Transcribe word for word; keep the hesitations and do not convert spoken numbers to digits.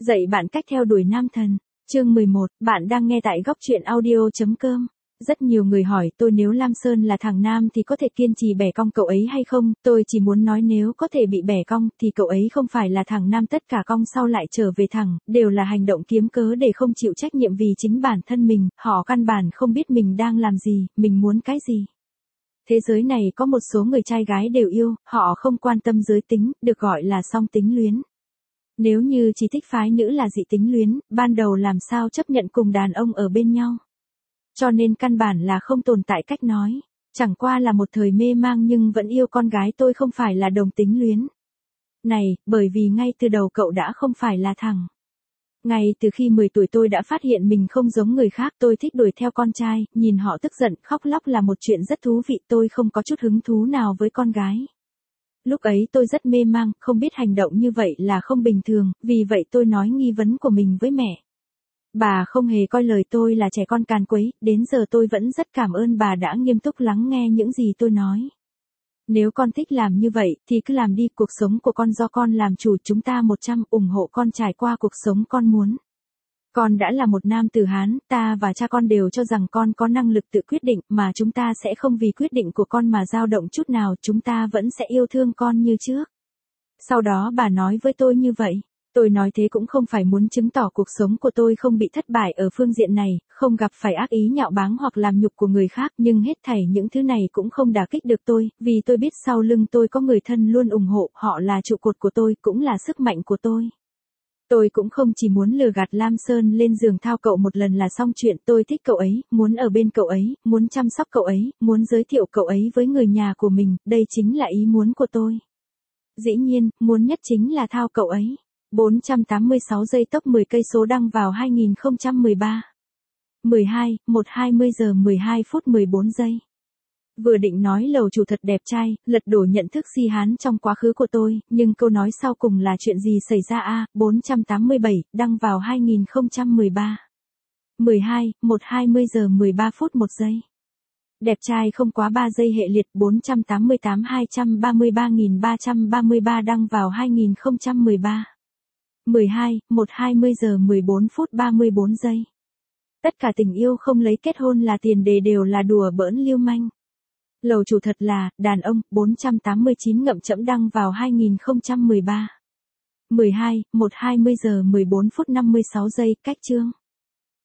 Dạy bạn cách theo đuổi nam thần. Chương mười một, bạn đang nghe tại góc truyện audio.com. Rất nhiều người hỏi tôi nếu Lam Sơn là thằng nam thì có thể kiên trì bẻ cong cậu ấy hay không, tôi chỉ muốn nói nếu có thể bị bẻ cong thì cậu ấy không phải là thằng nam, tất cả cong sau lại trở về thẳng, đều là hành động kiếm cớ để không chịu trách nhiệm vì chính bản thân mình, họ căn bản không biết mình đang làm gì, mình muốn cái gì. Thế giới này có một số người trai gái đều yêu, họ không quan tâm giới tính, được gọi là song tính luyến. Nếu như chỉ thích phái nữ là dị tính luyến, ban đầu làm sao chấp nhận cùng đàn ông ở bên nhau. Cho nên căn bản là không tồn tại cách nói. Chẳng qua là một thời mê mang nhưng vẫn yêu con gái, tôi không phải là đồng tính luyến. Này, bởi vì ngay từ đầu cậu đã không phải là thằng. Ngay từ khi mười tuổi tôi đã phát hiện mình không giống người khác, tôi thích đuổi theo con trai, nhìn họ tức giận, khóc lóc là một chuyện rất thú vị, tôi không có chút hứng thú nào với con gái. Lúc ấy tôi rất mê mang, không biết hành động như vậy là không bình thường, vì vậy tôi nói nghi vấn của mình với mẹ. Bà không hề coi lời tôi là trẻ con càn quấy, đến giờ tôi vẫn rất cảm ơn bà đã nghiêm túc lắng nghe những gì tôi nói. Nếu con thích làm như vậy, thì cứ làm đi, cuộc sống của con do con làm chủ, chúng ta một trăm ủng hộ con trải qua cuộc sống con muốn. Con đã là một nam tử Hán, ta và cha con đều cho rằng con có năng lực tự quyết định, mà chúng ta sẽ không vì quyết định của con mà dao động chút nào, chúng ta vẫn sẽ yêu thương con như trước. Sau đó bà nói với tôi như vậy. Tôi nói thế cũng không phải muốn chứng tỏ cuộc sống của tôi không bị thất bại ở phương diện này, không gặp phải ác ý nhạo báng hoặc làm nhục của người khác, nhưng hết thảy những thứ này cũng không đả kích được tôi, vì tôi biết sau lưng tôi có người thân luôn ủng hộ, họ là trụ cột của tôi, cũng là sức mạnh của tôi. Tôi cũng không chỉ muốn lừa gạt Lam Sơn lên giường thao cậu một lần là xong chuyện, tôi thích cậu ấy, muốn ở bên cậu ấy, muốn chăm sóc cậu ấy, muốn giới thiệu cậu ấy với người nhà của mình, đây chính là ý muốn của tôi. Dĩ nhiên, muốn nhất chính là thao cậu ấy. bốn trăm tám mươi sáu giây top mười cây số đăng vào hai nghìn không trăm mười ba. mười hai, một hai mươi giờ mười hai phút mười bốn giây. Vừa định nói lầu chủ thật đẹp trai, lật đổ nhận thức si hán trong quá khứ của tôi, nhưng câu nói sau cùng là chuyện gì xảy ra a, bốn trăm tám mươi bảy, đăng vào hai nghìn không trăm mười ba. mười hai, một hai mươi giờ mười ba phút một giây. Đẹp trai không quá ba giây hệ liệt bốn trăm tám mươi tám hai trăm ba mươi ba nghìn ba trăm ba mươi ba đăng vào hai nghìn không trăm mười ba. mười hai, một hai mươi giờ mười bốn phút ba mươi bốn giây. Tất cả tình yêu không lấy kết hôn là tiền đề đều là đùa bỡn lưu manh. Lầu chủ thật là, đàn ông, bốn trăm tám mươi chín ngậm chẫm đăng vào hai nghìn không trăm mười ba. mười hai, một hai mươi giờ mười bốn phút năm mươi sáu giây, cách chương.